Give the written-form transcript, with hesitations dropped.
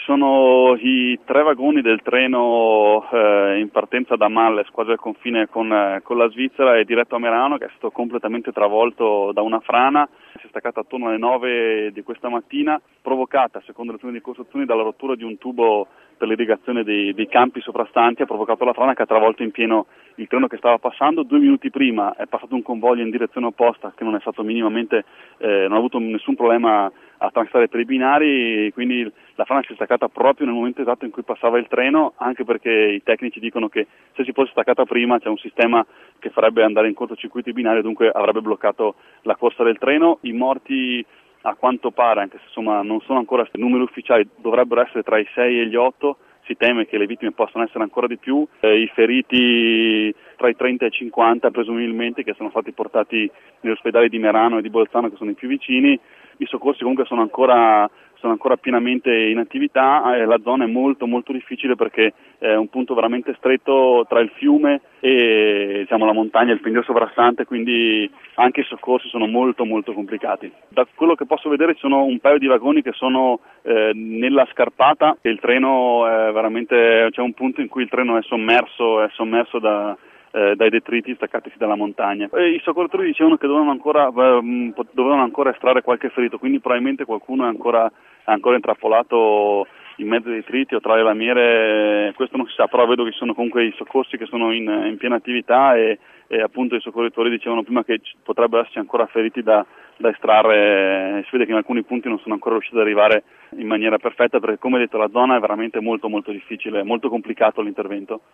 sono i 3 vagoni del treno in partenza da Malles, quasi al confine con la Svizzera, e diretto a Merano, che è stato completamente travolto da una frana. Si è staccata attorno alle 9 di questa mattina, provocata, secondo le prime ricostruzioni, dalla rottura di un tubo per l'irrigazione dei campi sovrastanti. Ha provocato la frana che ha travolto in pieno il treno che stava passando. 2 minuti prima è passato un convoglio in direzione opposta che non è stato minimamente, non ha avuto nessun problema a transitare per i binari, quindi la frana si è staccata proprio nel momento esatto in cui passava il treno, anche perché i tecnici dicono che se si fosse staccata prima c'è un sistema che farebbe andare in cortocircuito i binari, dunque avrebbe bloccato la corsa del treno. I morti, a quanto pare, anche se insomma non sono ancora numeri ufficiali, dovrebbero essere tra i 6 e gli 8. Si teme che le vittime possano essere ancora di più, i feriti tra i 30 e i 50 presumibilmente, che sono stati portati negli ospedali di Merano e di Bolzano, che sono i più vicini. I soccorsi comunque sono ancora pienamente in attività. La zona è molto molto difficile perché è un punto veramente stretto tra il fiume e la montagna, il pendio sovrastante, quindi anche i soccorsi sono molto molto complicati. Da quello che posso vedere ci sono un paio di vagoni che sono nella scarpata, e il treno c'è un punto in cui il treno è sommerso dai detriti staccatisi dalla montagna. I soccorritori dicevano che dovevano ancora estrarre qualche ferito, quindi probabilmente qualcuno è ancora intrappolato in mezzo ai detriti o tra le lamiere, questo non si sa, però vedo che ci sono comunque i soccorsi che sono in piena attività e appunto i soccorritori dicevano prima che potrebbero esserci ancora feriti da estrarre. Si vede che in alcuni punti non sono ancora riusciti ad arrivare in maniera perfetta, perché come detto la zona è veramente molto molto difficile, molto complicato l'intervento.